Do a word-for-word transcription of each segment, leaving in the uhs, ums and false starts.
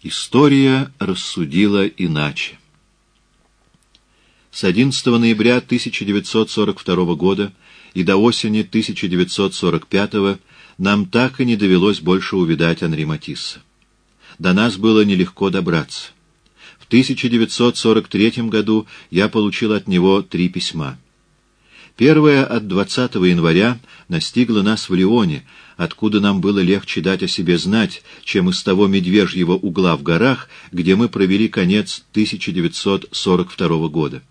История рассудила иначе. С одиннадцатого ноября тысяча девятьсот сорок второго года и до осени тысяча девятьсот сорок пятого нам так и не довелось больше увидать Анри Матисса. До нас было нелегко добраться. В тысяча девятьсот сорок третьем году я получил от него три письма. Первое от двадцатого января настигло нас в Лионе, откуда нам было легче дать о себе знать, чем из того медвежьего угла в горах, где мы провели конец тысяча девятьсот сорок второго года.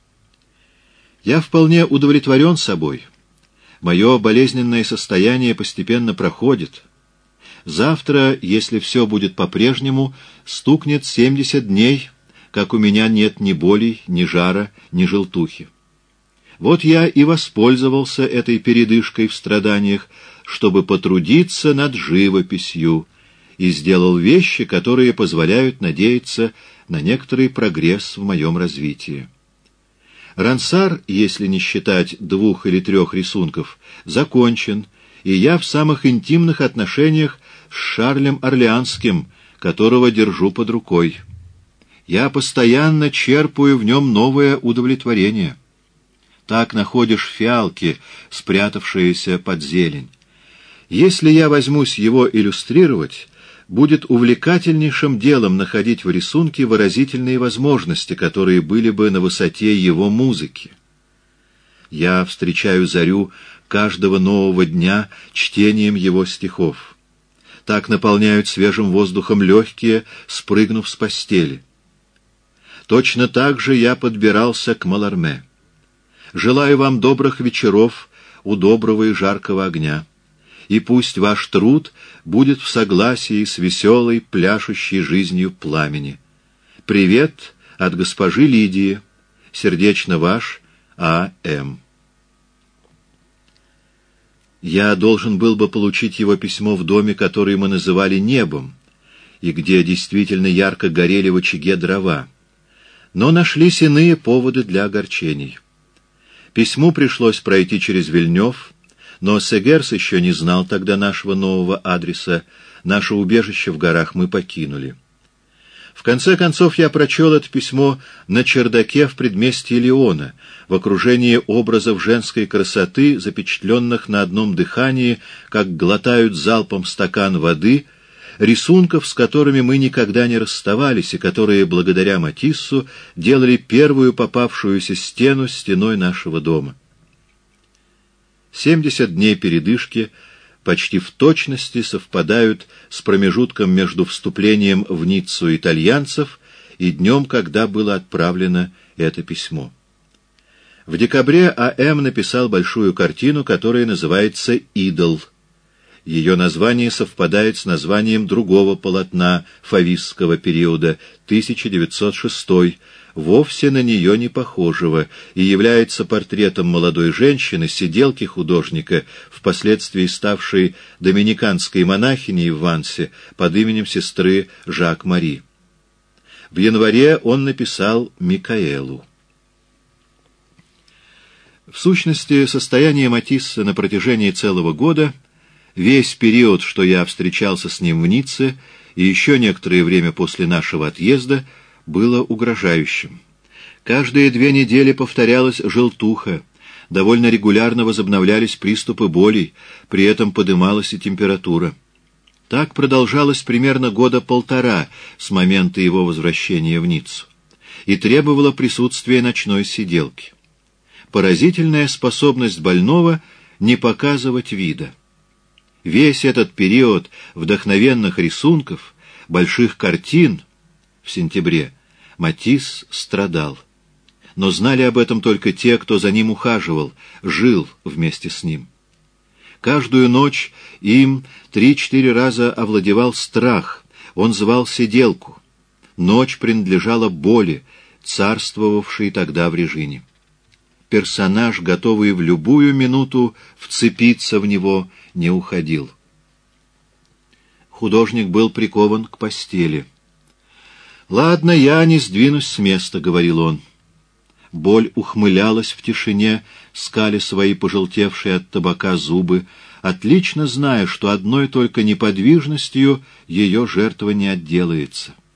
Я вполне удовлетворен собой. Мое болезненное состояние постепенно проходит. Завтра, если все будет по-прежнему, стукнет семьдесят дней, как у меня нет ни болей, ни жара, ни желтухи. Вот я и воспользовался этой передышкой в страданиях, чтобы потрудиться над живописью, и сделал вещи, которые позволяют надеяться на некоторый прогресс в моем развитии. Рансар, если не считать двух или трех рисунков, закончен, и я в самых интимных отношениях с Шарлем Орлеанским, которого держу под рукой. Я постоянно черпаю в нем новое удовлетворение. Так находишь фиалки, спрятавшиеся под зелень. Если я возьмусь его иллюстрировать, будет увлекательнейшим делом находить в рисунке выразительные возможности, которые были бы на высоте его музыки. Я встречаю зарю каждого нового дня чтением его стихов. Так наполняют свежим воздухом легкие, спрыгнув с постели. Точно так же я подбирался к Маларме. Желаю вам добрых вечеров у доброго и жаркого огня, и пусть ваш труд будет в согласии с веселой, пляшущей жизнью пламени. Привет от госпожи Лидии. Сердечно ваш А М Я должен был бы получить его письмо в доме, который мы называли «Небом», и где действительно ярко горели в очаге дрова. Но нашлись иные поводы для огорчений. Письму пришлось пройти через Вильнёв, но Сегерс еще не знал тогда нашего нового адреса. Наше убежище в горах мы покинули. В конце концов я прочел это письмо на чердаке в предместье Лиона, в окружении образов женской красоты, запечатленных на одном дыхании, как глотают залпом стакан воды, рисунков, с которыми мы никогда не расставались и которые, благодаря Матиссу, делали первую попавшуюся стену стеной нашего дома. Семьдесят дней передышки почти в точности совпадают с промежутком между вступлением в Ниццу итальянцев и днем, когда было отправлено это письмо. В декабре А М написал большую картину, которая называется «Идол». Ее название совпадает с названием другого полотна фавистского периода, тысяча девятьсот шестой, вовсе на нее не похожего, и является портретом молодой женщины, сиделки художника, впоследствии ставшей доминиканской монахиней в Вансе под именем сестры Жак-Мари. В январе он написал «Микаэлу». В сущности, состояние Матисса на протяжении целого года, весь период, что я встречался с ним в Ницце, и еще некоторое время после нашего отъезда, было угрожающим. Каждые две недели повторялась желтуха, довольно регулярно возобновлялись приступы болей, при этом подымалась и температура. Так продолжалось примерно года полтора с момента его возвращения в Ниццу, и требовало присутствия ночной сиделки. Поразительная способность больного не показывать вида. Весь этот период вдохновенных рисунков, больших картин в сентябре Матисс страдал. Но знали об этом только те, кто за ним ухаживал, жил вместе с ним. Каждую ночь им три-четыре раза овладевал страх, он звал сиделку. Ночь принадлежала боли, царствовавшей тогда в Режине. Персонаж, готовый в любую минуту вцепиться в него, не уходил. Художник был прикован к постели. «Ладно, я не сдвинусь с места», — говорил он. Боль ухмылялась в тишине, скаля свои пожелтевшие от табака зубы, отлично зная, что одной только неподвижностью ее жертва не отделается.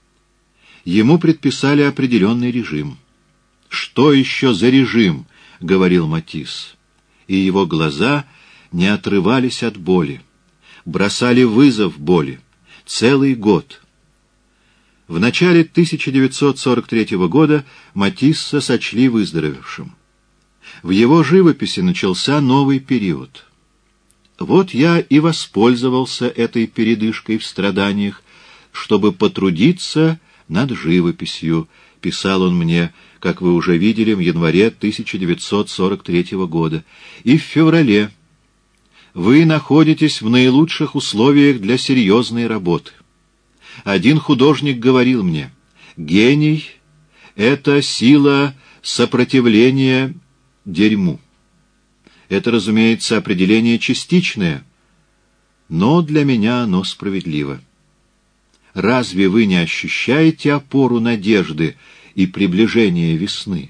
Ему предписали определенный режим. «Что еще за режим?» — говорил Матисс, и его глаза не отрывались от боли, бросали вызов боли. Целый год. В начале тысяча девятьсот сорок третьего года Матисса сочли выздоровевшим. В его живописи начался новый период. Вот я и воспользовался этой передышкой в страданиях, чтобы потрудиться над живописью, писал он мне, как вы уже видели, в январе тысяча девятьсот сорок третьего года, и в феврале. Вы находитесь в наилучших условиях для серьезной работы. Один художник говорил мне: гений — это сила сопротивления дерьму. Это, разумеется, определение частичное, но для меня оно справедливо. Разве вы не ощущаете опору надежды и приближение весны?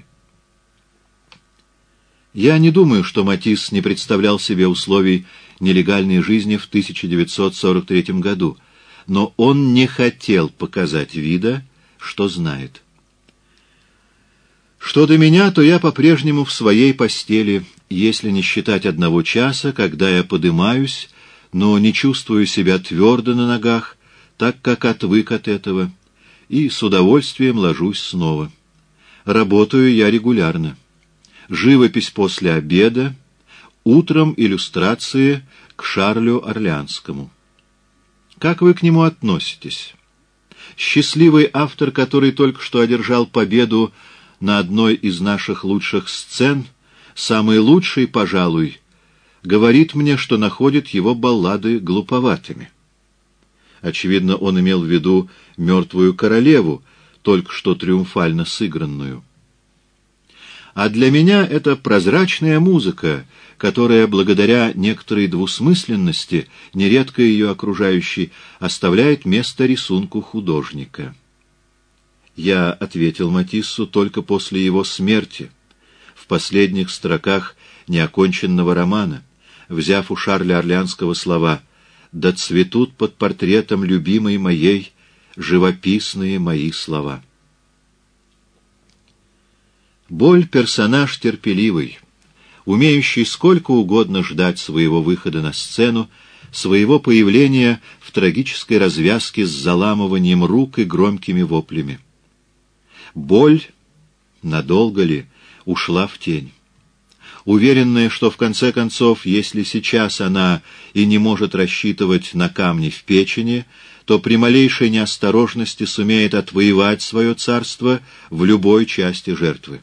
Я не думаю, что Матисс не представлял себе условий нелегальной жизни в тысяча девятьсот сорок третьем году, но он не хотел показать вида, что знает. Что до меня, то я по-прежнему в своей постели, если не считать одного часа, когда я подымаюсь, но не чувствую себя твердо на ногах, так как отвык от этого, и с удовольствием ложусь снова. Работаю я регулярно. Живопись после обеда, утром иллюстрации к Шарлю Орлеанскому. Как вы к нему относитесь? Счастливый автор, который только что одержал победу на одной из наших лучших сцен, самый лучший, пожалуй, говорит мне, что находит его баллады глуповатыми. Очевидно, он имел в виду «Мертвую королеву», только что триумфально сыгранную. А для меня это прозрачная музыка, которая, благодаря некоторой двусмысленности, нередко ее окружающей, оставляет место рисунку художника. Я ответил Матиссу только после его смерти, в последних строках неоконченного романа, взяв у Шарля Орлеанского слова «Да цветут под портретом любимой моей живописные мои слова». Боль — персонаж терпеливый, умеющий сколько угодно ждать своего выхода на сцену, своего появления в трагической развязке с заламыванием рук и громкими воплями. Боль, надолго ли, ушла в тень. Уверенная, что в конце концов, если сейчас она и не может рассчитывать на камни в печени, то при малейшей неосторожности сумеет отвоевать свое царство в любой части жертвы.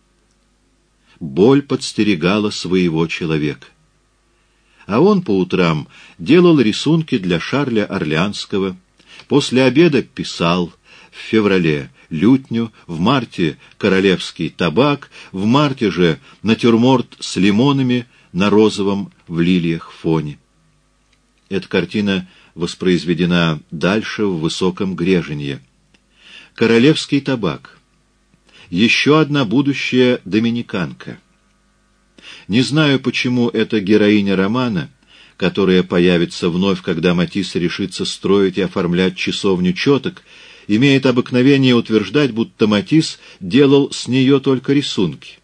Боль подстерегала своего человека. А он по утрам делал рисунки для Шарля Орлеанского, после обеда писал, в феврале лютню, в марте королевский табак, в марте же натюрморт с лимонами на розовом в лилиях фоне. Эта картина воспроизведена дальше в высоком Греженье. Королевский табак. Еще одна будущая доминиканка. Не знаю, почему эта героиня романа, которая появится вновь, когда Матисс решится строить и оформлять часовню четок, имеет обыкновение утверждать, будто Матисс делал с нее только рисунки.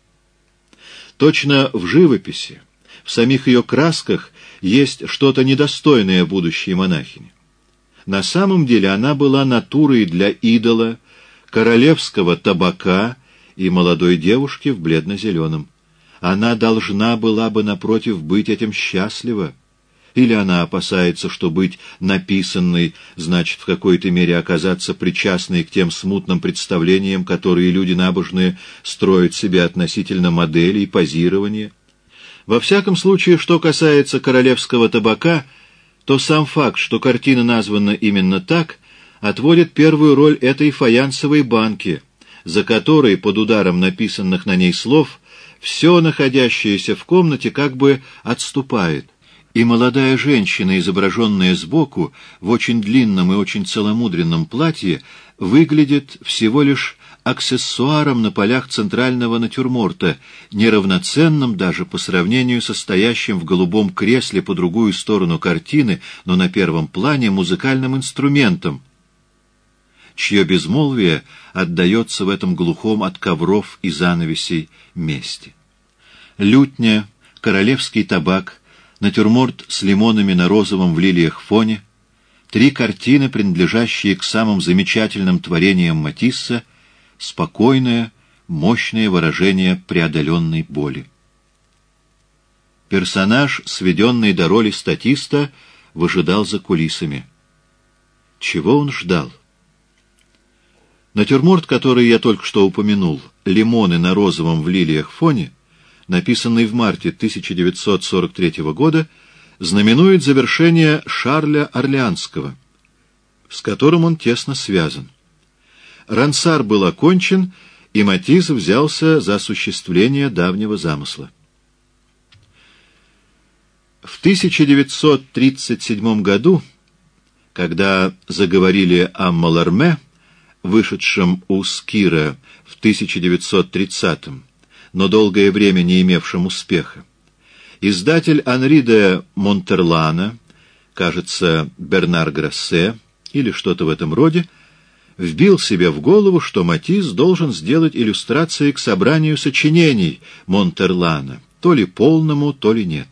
Точно в живописи, в самих ее красках есть что-то недостойное будущей монахини. На самом деле она была натурой для идола, королевского табака и молодой девушки в бледно-зеленом. Она должна была бы, напротив, быть этим счастлива. Или она опасается, что быть написанной значит в какой-то мере оказаться причастной к тем смутным представлениям, которые люди набожные строят себе относительно моделей, позирования. Во всяком случае, что касается королевского табака, то сам факт, что картина названа именно так, отводит первую роль этой фаянсовой банке, за которой, под ударом написанных на ней слов, все находящееся в комнате как бы отступает, и молодая женщина, изображенная сбоку, в очень длинном и очень целомудренном платье, выглядит всего лишь аксессуаром на полях центрального натюрморта, неравноценным даже по сравнению со стоящим в голубом кресле по другую сторону картины, но на первом плане музыкальным инструментом. чье безмолвие отдается в этом глухом от ковров и занавесей месте. Лютня, королевский табак, натюрморт с лимонами на розовом в лилиях фоне — три картины, принадлежащие к самым замечательным творениям Матисса, спокойное, мощное выражение преодоленной боли. Персонаж, сведенный до роли статиста, выжидал за кулисами. Чего он ждал? Натюрморт, который я только что упомянул, «Лимоны на розовом в лилиях фоне», написанный в марте тысяча девятьсот сорок третьего года, знаменует завершение Шарля Орлеанского, с которым он тесно связан. Рансар был окончен, и Матисс взялся за осуществление давнего замысла. В тысяча девятьсот тридцать седьмом году, когда заговорили о Маларме, вышедшем у Скира в тысяча девятьсот тридцатом, но долгое время не имевшем успеха, издатель Анри де Монтерлана, кажется, Бернар Грассе или что-то в этом роде, вбил себе в голову, что Матисс должен сделать иллюстрации к собранию сочинений Монтерлана, то ли полному, то ли нет.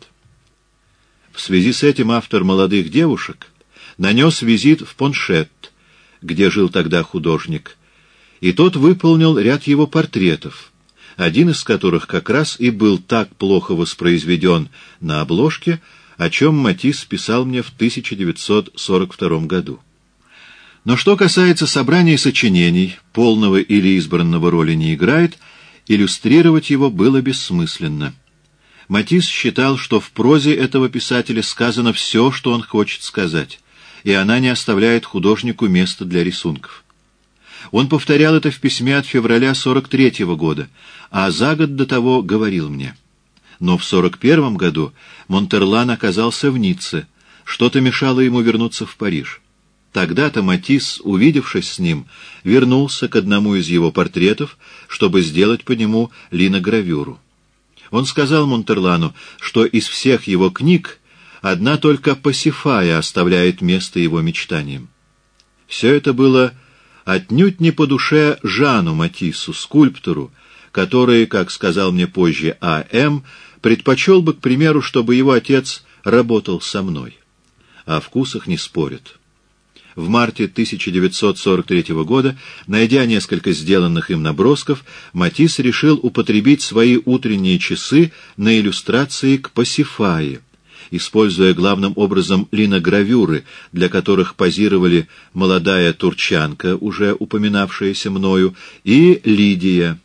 В связи с этим автор «Молодых девушек» нанес визит в Поншет, где жил тогда художник, и тот выполнил ряд его портретов, один из которых как раз и был так плохо воспроизведен на обложке, о чем Матисс писал мне в тысяча девятьсот сорок втором году. Но что касается собрания сочинений, полного или избранного роли не играет, иллюстрировать его было бессмысленно. Матисс считал, что в прозе этого писателя сказано все, что он хочет сказать, и она не оставляет художнику места для рисунков. Он повторял это в письме от февраля сорок третьего года, а за год до того говорил мне. Но в сорок первом году Монтерлан оказался в Ницце, что-то мешало ему вернуться в Париж. Тогда-то Матисс, увидевшись с ним, вернулся к одному из его портретов, чтобы сделать по нему линогравюру. Он сказал Монтерлану, что из всех его книг одна только Пасифая оставляет место его мечтаниям. Все это было отнюдь не по душе Жану Матиссу, скульптору, который, как сказал мне позже А М, предпочел бы, к примеру, чтобы его отец работал со мной. О вкусах не спорят. В марте тысяча девятьсот сорок третьего года, найдя несколько сделанных им набросков, Матисс решил употребить свои утренние часы на иллюстрации к Пасифае, используя главным образом линогравюры, для которых позировали молодая турчанка, уже упоминавшаяся мною, и Лидия.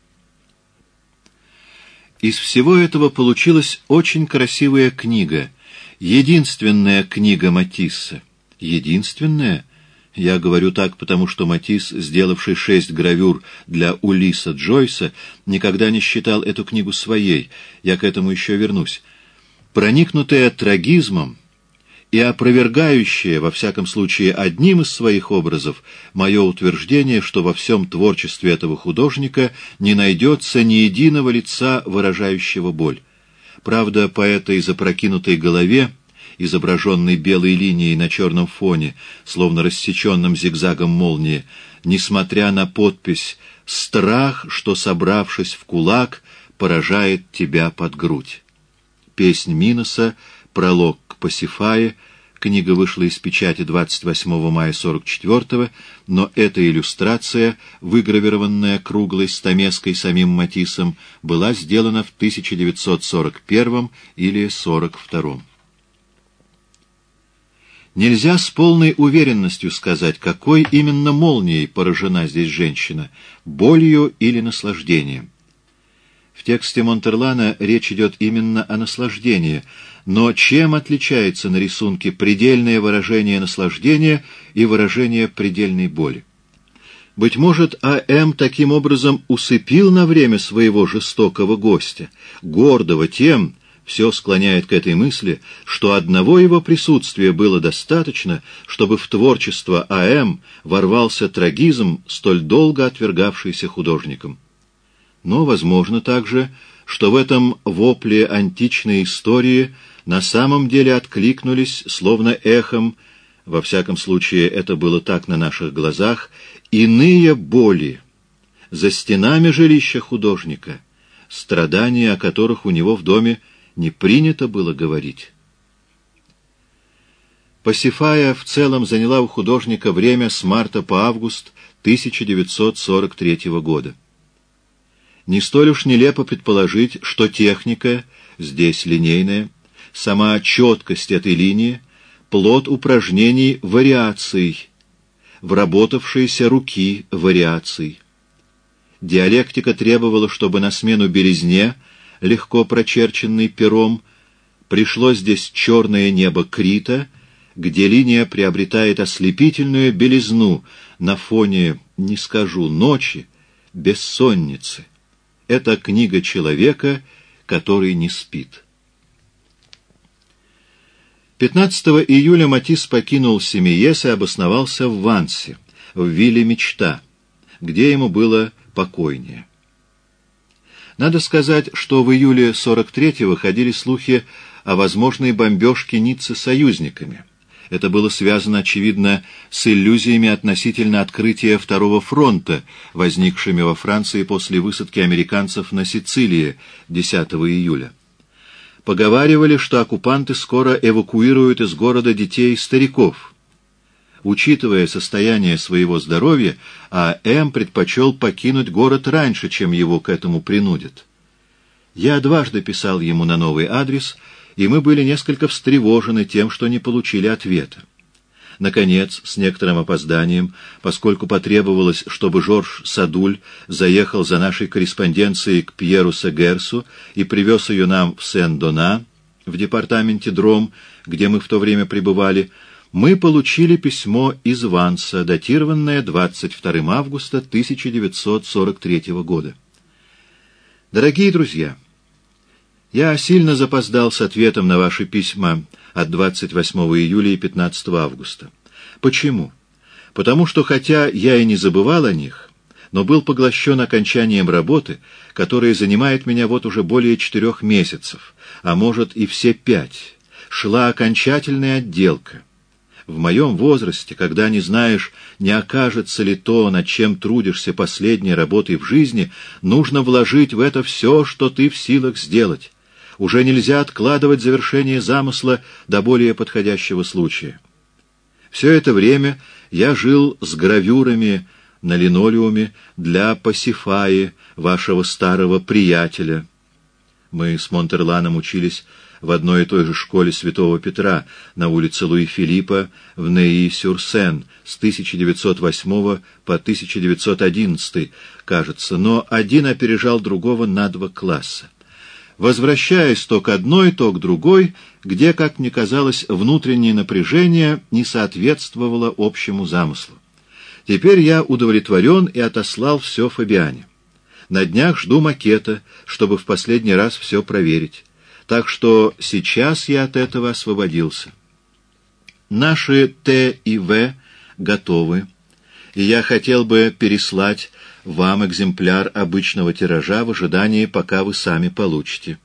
Из всего этого получилась очень красивая книга, единственная книга Матисса. Единственная? Я говорю так, потому что Матисс, сделавший шесть гравюр для Улисса Джойса, никогда не считал эту книгу своей. Я к этому еще вернусь. Проникнутая трагизмом и опровергающая, во всяком случае, одним из своих образов, мое утверждение, что во всем творчестве этого художника не найдется ни единого лица, выражающего боль. Правда, по этой запрокинутой голове, изображенной белой линией на черном фоне, словно рассеченным зигзагом молнии, несмотря на подпись «Страх, что, собравшись в кулак, поражает тебя под грудь». Песнь Миноса, пролог к Пасифае, книга вышла из печати двадцать восьмого мая сорок четвёртого, но эта иллюстрация, выгравированная круглой стамеской самим Матиссом, была сделана в тысяча девятьсот сорок первом или сорок втором. Нельзя с полной уверенностью сказать, какой именно молнией поражена здесь женщина, болью или наслаждением. В тексте Монтерлана речь идет именно о наслаждении, но чем отличается на рисунке предельное выражение наслаждения и выражение предельной боли? Быть может, А М таким образом усыпил на время своего жестокого гостя, гордого тем, все склоняет к этой мысли, что одного его присутствия было достаточно, чтобы в творчество А М ворвался трагизм, столь долго отвергавшийся художником. Но возможно также, что в этом вопле античной истории на самом деле откликнулись, словно эхом, во всяком случае это было так на наших глазах, иные боли за стенами жилища художника, страдания, о которых у него в доме не принято было говорить. Пасифая в целом заняла у художника время с марта по август тысяча девятьсот сорок третьего года. Не столь уж нелепо предположить, что техника, здесь линейная, сама четкость этой линии — плод упражнений вариаций, вработавшейся руки вариаций. Диалектика требовала, чтобы на смену белизне, легко прочерченной пером, пришло здесь черное небо Крита, где линия приобретает ослепительную белизну на фоне, не скажу, ночи, бессонницы. Это книга человека, который не спит. пятнадцатого июля Матисс покинул Семиес и обосновался в Вансе, в вилле «Мечта», где ему было покойнее. Надо сказать, что в июле сорок третьего ходили слухи о возможной бомбежке Ниццы союзниками. Это было связано, очевидно, с иллюзиями относительно открытия Второго фронта, возникшими во Франции после высадки американцев на Сицилии десятого июля. Поговаривали, что оккупанты скоро эвакуируют из города детей и стариков. Учитывая состояние своего здоровья, А М предпочел покинуть город раньше, чем его к этому принудят. Я дважды писал ему на новый адрес, и мы были несколько встревожены тем, что не получили ответа. Наконец, с некоторым опозданием, поскольку потребовалось, чтобы Жорж Садуль заехал за нашей корреспонденцией к Пьеру Сегерсу и привез ее нам в Сен-Дона, в департаменте Дром, где мы в то время пребывали, мы получили письмо из Ванса, датированное двадцать второго августа тысяча девятьсот сорок третьего года. Дорогие друзья, я сильно запоздал с ответом на ваши письма от двадцать восьмого июля и пятнадцатого августа. Почему? Потому что, хотя я и не забывал о них, но был поглощен окончанием работы, которая занимает меня вот уже более четырех месяцев, а может и все пять. Шла окончательная отделка. В моем возрасте, когда не знаешь, не окажется ли то, над чем трудишься последней работой в жизни, нужно вложить в это все, что ты в силах сделать. Уже нельзя откладывать завершение замысла до более подходящего случая. Все это время я жил с гравюрами на линолеуме для Пасифаи, вашего старого приятеля. Мы с Монтерланом учились в одной и той же школе Святого Петра на улице Луи-Филиппа в Неи-Сюр-Сен с тысяча девятьсот восьмого по тысяча девятьсот одиннадцатый, кажется, но один опережал другого на два класса. Возвращаясь то к одной, то к другой, где, как мне казалось, внутреннее напряжение не соответствовало общему замыслу. Теперь я удовлетворен и отослал все Фабиане. На днях жду макета, чтобы в последний раз все проверить. Так что сейчас я от этого освободился. Наши Т и В готовы, и я хотел бы переслать вам экземпляр обычного тиража в ожидании, пока вы сами получите.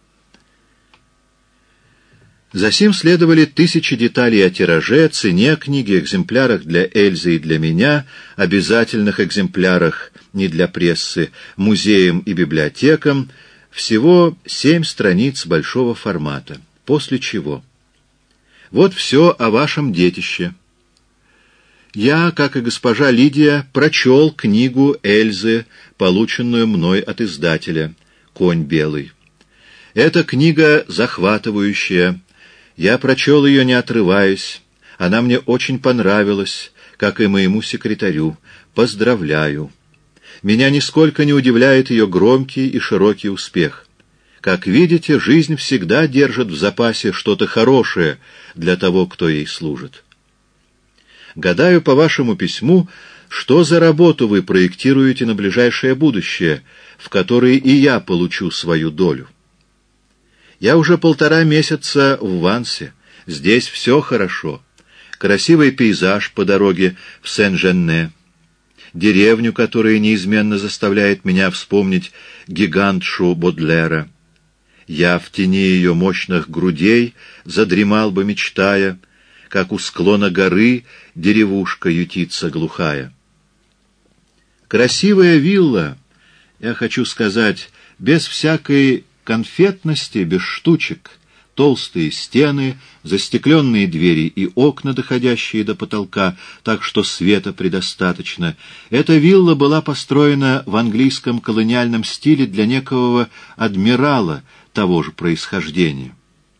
Засим следовали тысячи деталей о тираже, цене книги, экземплярах для Эльзы и для меня, обязательных экземплярах не для прессы, музеям и библиотекам, всего семь страниц большого формата. После чего? Вот все о вашем детище. Я, как и госпожа Лидия, прочел книгу Эльзы, полученную мной от издателя «Конь белый». Эта книга захватывающая. Я прочел ее, не отрываясь. Она мне очень понравилась, как и моему секретарю. Поздравляю. Меня нисколько не удивляет ее громкий и широкий успех. Как видите, жизнь всегда держит в запасе что-то хорошее для того, кто ей служит. Гадаю по вашему письму, что за работу вы проектируете на ближайшее будущее, в которой и я получу свою долю. Я уже полтора месяца в Вансе. Здесь все хорошо. Красивый пейзаж по дороге в Сен-Женне. Деревню, которая неизменно заставляет меня вспомнить гигантшу Бодлера. Я в тени ее мощных грудей задремал бы, мечтая, как у склона горы деревушка ютится глухая. Красивая вилла, я хочу сказать, без всякой конфетности, без штучек, толстые стены, застекленные двери и окна, доходящие до потолка, так что света предостаточно. Эта вилла была построена в английском колониальном стиле для некого адмирала того же происхождения.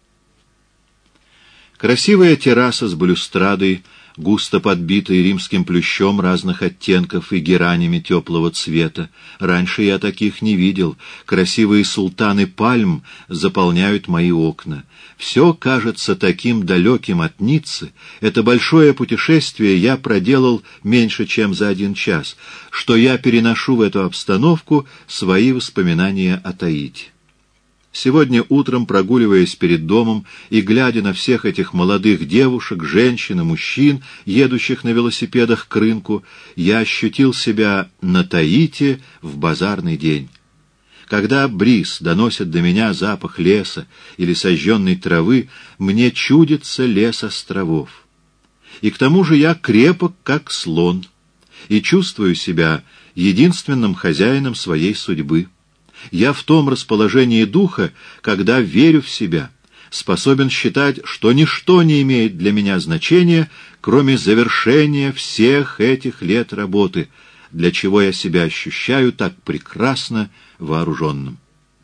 Красивая терраса с балюстрадой, густо подбитой римским плющом разных оттенков и геранями теплого цвета. Раньше я таких не видел. Красивые султаны пальм заполняют мои окна. Все кажется таким далеким от Ниццы. Это большое путешествие я проделал меньше, чем за один час, что я переношу в эту обстановку свои воспоминания о Таити. Сегодня утром, прогуливаясь перед домом и глядя на всех этих молодых девушек, женщин и мужчин, едущих на велосипедах к рынку, я ощутил себя на Таити в базарный день. Когда бриз доносит до меня запах леса или сожженной травы, мне чудится лес островов. И к тому же я крепок, как слон, и чувствую себя единственным хозяином своей судьбы. Я в том расположении духа, когда верю в себя, способен считать, что ничто не имеет для меня значения, кроме завершения всех этих лет работы, для чего я себя ощущаю так прекрасно вооруженным.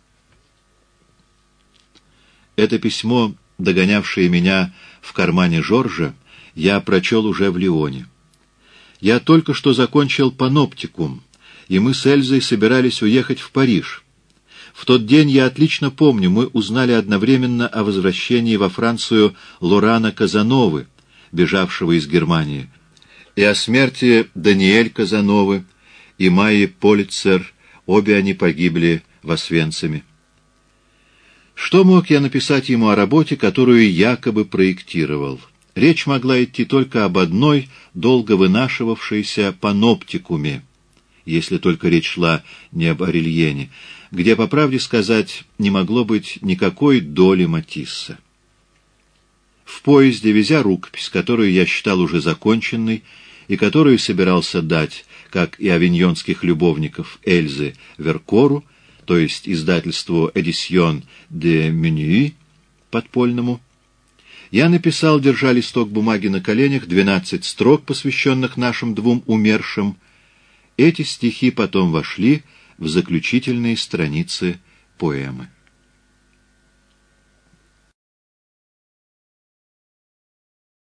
Это письмо, догонявшее меня в кармане Жоржа, я прочел уже в Лионе. Я только что закончил паноптикум, и мы с Эльзой собирались уехать в Париж. В тот день, я отлично помню, мы узнали одновременно о возвращении во Францию Лорана Казановы, бежавшего из Германии, и о смерти Даниэль Казановы и Майи Полицер, обе они погибли в Освенциме. Что мог я написать ему о работе, которую якобы проектировал? Речь могла идти только об одной, долго вынашивавшейся паноптикуме, если только речь шла не об Орельене, где, по правде сказать, не могло быть никакой доли Матисса. В поезде, везя рукопись, которую я считал уже законченной и которую собирался дать, как и авиньонских любовников Эльзы, Веркору, то есть издательству «Эдисьон де Менюи» подпольному, я написал, держа листок бумаги на коленях, двенадцать строк, посвященных нашим двум умершим. Эти стихи потом вошли в заключительные страницы поэмы.